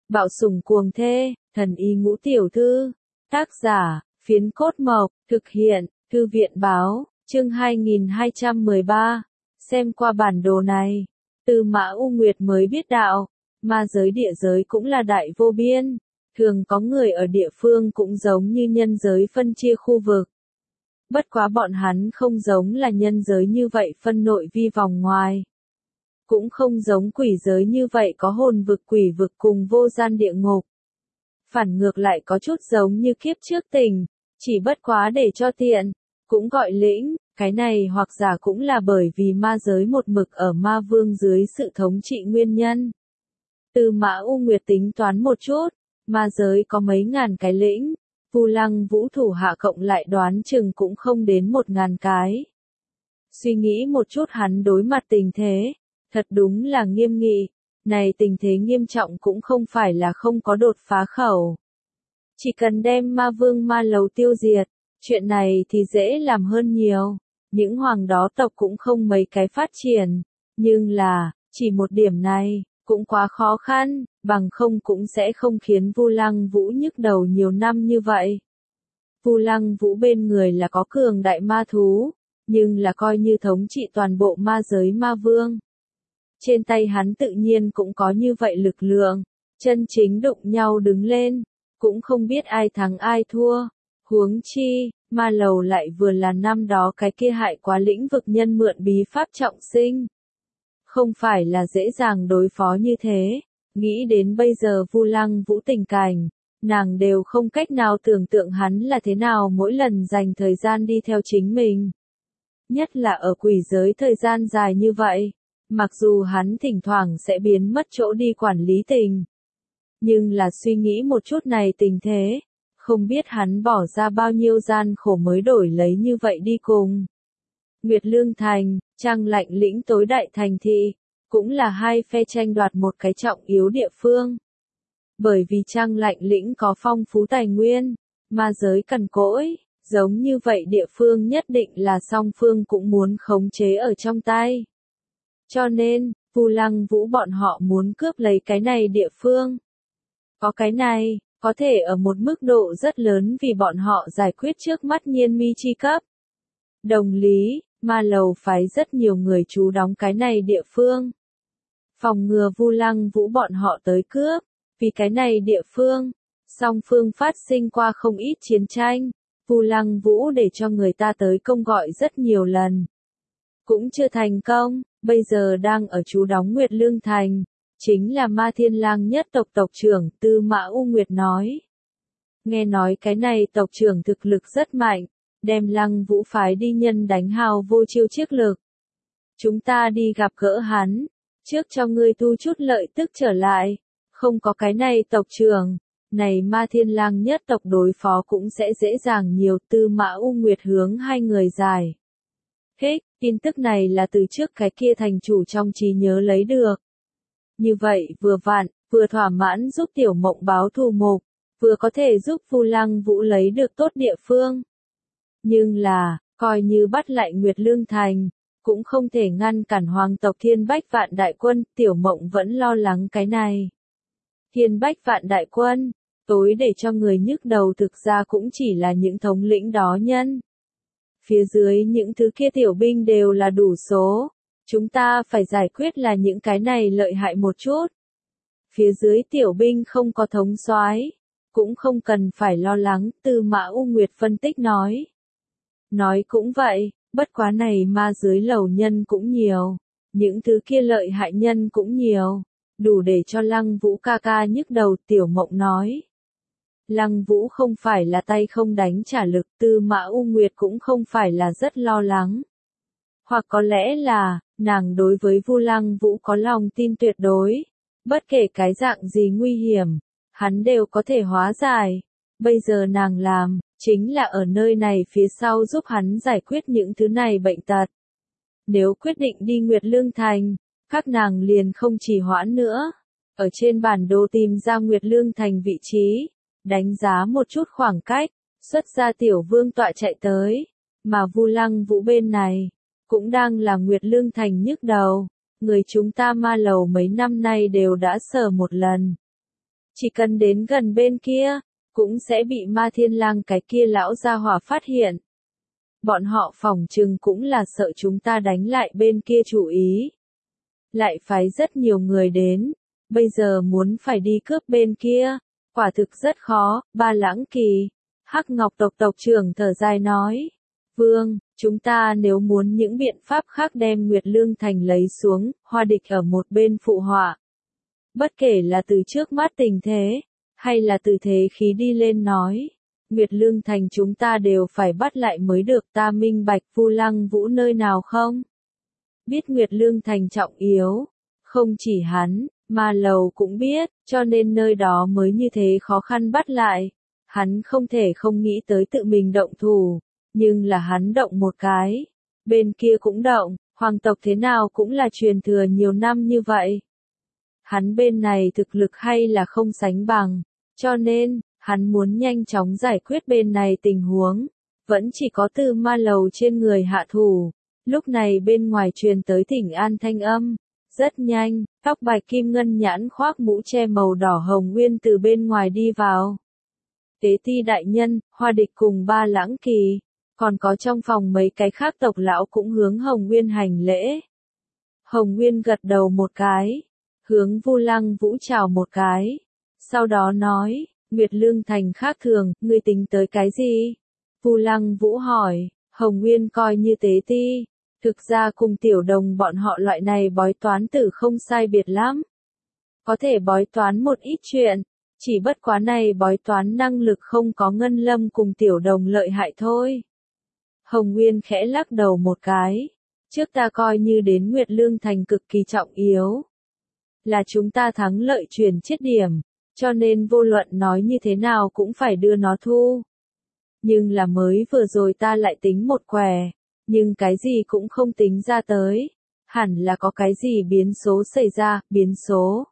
Bạo sủng cuồng thê, thần y ngũ tiểu thư. Tác giả, Phiến Cốt Mộc, thực hiện, Thư viện báo, chương 2213. Xem qua bản đồ này, Tư Mã U Nguyệt mới biết đạo, ma giới địa giới cũng là đại vô biên, thường có người ở địa phương cũng giống như nhân giới phân chia khu vực. Bất quá bọn hắn không giống là nhân giới như vậy phân nội vi vòng ngoài. Cũng không giống quỷ giới như vậy có hồn vực quỷ vực cùng vô gian địa ngục. Phản ngược lại có chút giống như kiếp trước tình, chỉ bất quá để cho tiện, cũng gọi lĩnh, cái này hoặc giả cũng là bởi vì ma giới một mực ở ma vương dưới sự thống trị nguyên nhân. Tư Mã U Nguyệt tính toán một chút, ma giới có mấy ngàn cái lĩnh, Vu Lăng Vũ thủ hạ cộng lại đoán chừng cũng không đến 1000 cái. Suy nghĩ một chút hắn đối mặt tình thế, thật đúng là nghiêm nghị, này tình thế nghiêm trọng cũng không phải là không có đột phá khẩu. Chỉ cần đem ma vương ma lầu tiêu diệt, chuyện này thì dễ làm hơn nhiều, những hoàng đó tộc cũng không mấy cái phát triển, nhưng là, chỉ một điểm này, cũng quá khó khăn, bằng không cũng sẽ không khiến Vu Lăng Vũ nhức đầu nhiều năm như vậy. Vu Lăng Vũ bên người là có cường đại ma thú, nhưng là coi như thống trị toàn bộ ma giới ma vương. Trên tay hắn tự nhiên cũng có như vậy lực lượng, chân chính đụng nhau đứng lên, cũng không biết ai thắng ai thua. Huống chi, ma lầu lại vừa là năm đó cái kia hại quá lĩnh vực nhân mượn bí pháp trọng sinh. Không phải là dễ dàng đối phó như thế, nghĩ đến bây giờ Vu Lăng Vũ tình cảnh, nàng đều không cách nào tưởng tượng hắn là thế nào mỗi lần dành thời gian đi theo chính mình. Nhất là ở quỷ giới thời gian dài như vậy, mặc dù hắn thỉnh thoảng sẽ biến mất chỗ đi quản lý tình. Nhưng là suy nghĩ một chút này tình thế, không biết hắn bỏ ra bao nhiêu gian khổ mới đổi lấy như vậy đi cùng. Nguyệt Lương Thành, Trăng Lạnh lĩnh tối đại thành thị, cũng là hai phe tranh đoạt một cái trọng yếu địa phương. Bởi vì Trăng Lạnh lĩnh có phong phú tài nguyên, ma giới cằn cỗi, giống như vậy địa phương nhất định là song phương cũng muốn khống chế ở trong tay. Cho nên, Vu Lăng Vũ bọn họ muốn cướp lấy cái này địa phương. Có cái này, có thể ở một mức độ rất lớn vì bọn họ giải quyết trước mắt nhiên mi chi cấp. Đồng lý, ma lầu phái rất nhiều người trú đóng cái này địa phương. Phòng ngừa Vu Lăng Vũ bọn họ tới cướp, vì cái này địa phương, song phương phát sinh qua không ít chiến tranh, Vu Lăng Vũ để cho người ta tới công gọi rất nhiều lần. Cũng chưa thành công, bây giờ đang ở trú đóng Nguyệt Lương Thành, chính là Ma Thiên Lang nhất tộc tộc trưởng Tư Mã U Nguyệt nói. Nghe nói cái này tộc trưởng thực lực rất mạnh, đem Lăng Vũ phái đi nhân đánh hào vô chiêu chiếc lực. Chúng ta đi gặp gỡ hắn, trước cho ngươi tu chút lợi tức trở lại, không có cái này tộc trưởng, này Ma Thiên Lang nhất tộc đối phó cũng sẽ dễ dàng nhiều. Tư Mã U Nguyệt hướng hai người giải. Thích, tin tức này là từ trước cái kia thành chủ trong trí nhớ lấy được. Như vậy vừa vặn, vừa thỏa mãn giúp Tiểu Mộng báo thù mục, vừa có thể giúp Vu Lăng Vũ lấy được tốt địa phương. Nhưng là, coi như bắt lại Nguyệt Lương Thành, cũng không thể ngăn cản hoàng tộc Thiên Bách Vạn Đại Quân, Tiểu Mộng vẫn lo lắng cái này. Thiên Bách Vạn Đại Quân, tối để cho người nhức đầu thực ra cũng chỉ là những thống lĩnh đó nhân. Phía dưới những thứ kia tiểu binh đều là đủ số, chúng ta phải giải quyết là những cái này lợi hại một chút. Phía dưới tiểu binh không có thống soái, cũng không cần phải lo lắng, Tư Mã U Nguyệt phân tích nói. Nói cũng vậy, bất quá này ma dưới lầu nhân cũng nhiều, những thứ kia lợi hại nhân cũng nhiều, đủ để cho Lăng Vũ ca ca nhức đầu. Tiểu Mộng nói. Lăng Vũ không phải là tay không đánh trả lực, Tư Mã U Nguyệt cũng không phải là rất lo lắng. Hoặc có lẽ là, nàng đối với Vu Lăng Vũ có lòng tin tuyệt đối, bất kể cái dạng gì nguy hiểm, hắn đều có thể hóa giải. Bây giờ nàng làm, chính là ở nơi này phía sau giúp hắn giải quyết những thứ này bệnh tật. Nếu quyết định đi Nguyệt Lương Thành, các nàng liền không trì hoãn nữa. Ở trên bản đồ tìm ra Nguyệt Lương Thành vị trí, đánh giá một chút khoảng cách, xuất ra tiểu vương tọa chạy tới, mà Vu Lăng Vũ bên này, cũng đang là Nguyệt Lương Thành nhức đầu, người chúng ta ma lầu mấy năm nay đều đã sờ một lần. Chỉ cần đến gần bên kia, cũng sẽ bị Ma Thiên Lang cái kia lão gia hỏa phát hiện. Bọn họ phỏng chừng cũng là sợ chúng ta đánh lại bên kia chủ ý. Lại phái rất nhiều người đến, bây giờ muốn phải đi cướp bên kia, quả thực rất khó. Ba Lãng Kỳ, Hắc Ngọc tộc tộc trưởng thở dài nói. Vương, chúng ta nếu muốn những biện pháp khác đem Nguyệt Lương Thành lấy xuống, Hoa Địch ở một bên phụ họa. Bất kể là từ trước mắt tình thế, hay là từ thế khí đi lên nói, Nguyệt Lương Thành chúng ta đều phải bắt lại mới được. Ta minh bạch Vu Lăng Vũ nơi nào không? Biết Nguyệt Lương Thành trọng yếu, không chỉ hắn, Ma Lầu cũng biết, cho nên nơi đó mới như thế khó khăn bắt lại. Hắn không thể không nghĩ tới tự mình động thủ, nhưng là hắn động một cái, bên kia cũng động, hoàng tộc thế nào cũng là truyền thừa nhiều năm như vậy. Hắn bên này thực lực hay là không sánh bằng, cho nên, hắn muốn nhanh chóng giải quyết bên này tình huống, vẫn chỉ có từ Ma Lầu trên người hạ thủ. Lúc này bên ngoài truyền tới thỉnh an thanh âm, rất nhanh, tóc bạch kim ngân nhãn khoác mũ che màu đỏ hồng nguyên từ bên ngoài đi vào. Tế ti đại nhân, Hoa Địch cùng Ba Lãng Kỳ, còn có trong phòng mấy cái khác tộc lão cũng hướng Hồng Nguyên hành lễ. Hồng Nguyên gật đầu một cái, hướng Vu Lăng Vũ chào một cái, sau đó nói, Nguyệt Lương Thành khác thường, ngươi tính tới cái gì? Vu Lăng Vũ hỏi, Hồng Nguyên coi như tế ti, thực ra cùng tiểu đồng bọn họ loại này bói toán tử không sai biệt lắm. Có thể bói toán một ít chuyện, chỉ bất quá này bói toán năng lực không có Ngân Lâm cùng tiểu đồng lợi hại thôi. Hồng Nguyên khẽ lắc đầu một cái, trước ta coi như đến Nguyệt Lương Thành cực kỳ trọng yếu. Là chúng ta thắng lợi truyền chiết điểm, cho nên vô luận nói như thế nào cũng phải đưa nó thu. Nhưng là mới vừa rồi ta lại tính một quẻ, nhưng cái gì cũng không tính ra tới, hẳn là có cái gì biến số xảy ra, biến số.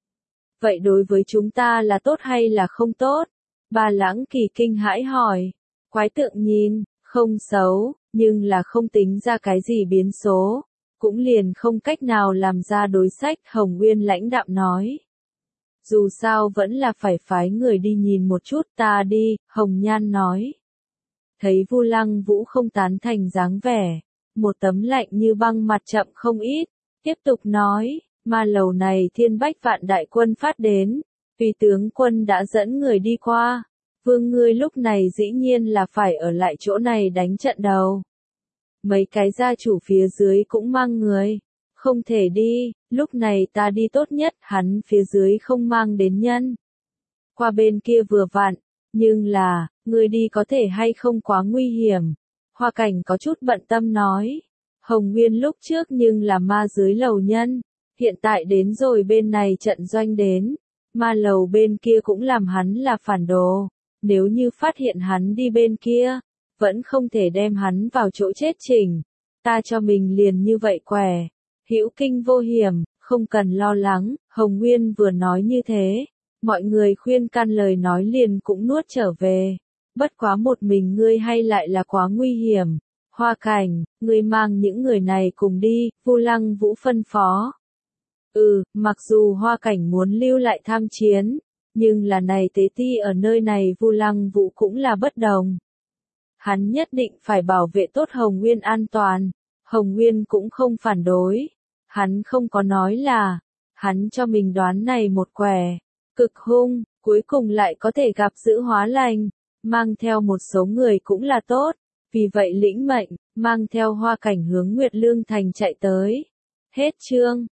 Vậy đối với chúng ta là tốt hay là không tốt? Ba Lãng Kỳ kinh hãi hỏi. Quái tượng nhìn, không xấu, nhưng là không tính ra cái gì biến số, cũng liền không cách nào làm ra đối sách. Hồng Nguyên lãnh đạm nói. Dù sao vẫn là phải phái người đi nhìn một chút. Ta đi, Hồng Nhan nói. Thấy Vu Lăng Vũ không tán thành dáng vẻ, một tấm lạnh như băng mặt chậm không ít, tiếp tục nói. Ma Lầu này thiên bách vạn đại quân phát đến, vì tướng quân đã dẫn người đi qua, vương ngươi lúc này dĩ nhiên là phải ở lại chỗ này đánh trận đầu. Mấy cái gia chủ phía dưới cũng mang người, không thể đi, lúc này ta đi tốt nhất. Hắn phía dưới không mang đến nhân, qua bên kia vừa vặn, nhưng là, ngươi đi có thể hay không quá nguy hiểm. Hoa Cảnh có chút bận tâm nói, Hồng Nguyên lúc trước nhưng là ma dưới lầu nhân. Hiện tại đến rồi bên này trận doanh đến, Ma Lầu bên kia cũng làm hắn là phản đồ, nếu như phát hiện hắn đi bên kia, vẫn không thể đem hắn vào chỗ chết chỉnh. Ta cho mình liền như vậy quẻ, hữu kinh vô hiểm, không cần lo lắng. Hồng Nguyên vừa nói như thế, mọi người khuyên can lời nói liền cũng nuốt trở về. Bất quá một mình ngươi hay lại là quá nguy hiểm. Hoa Cảnh, ngươi mang những người này cùng đi. Vu Lăng Vũ phân phó. Mặc dù Hoa Cảnh muốn lưu lại tham chiến, nhưng là này tế ti ở nơi này Vu Lăng Vũ cũng là bất đồng. Hắn nhất định phải bảo vệ tốt Hồng Nguyên an toàn. Hồng Nguyên cũng không phản đối. Hắn không có nói là, hắn cho mình đoán này một quẻ, cực hung, cuối cùng lại có thể gặp giữ hóa lành, mang theo một số người cũng là tốt. Vì vậy lĩnh mệnh, mang theo Hoa Cảnh hướng Nguyệt Lương Thành chạy tới. Hết chương.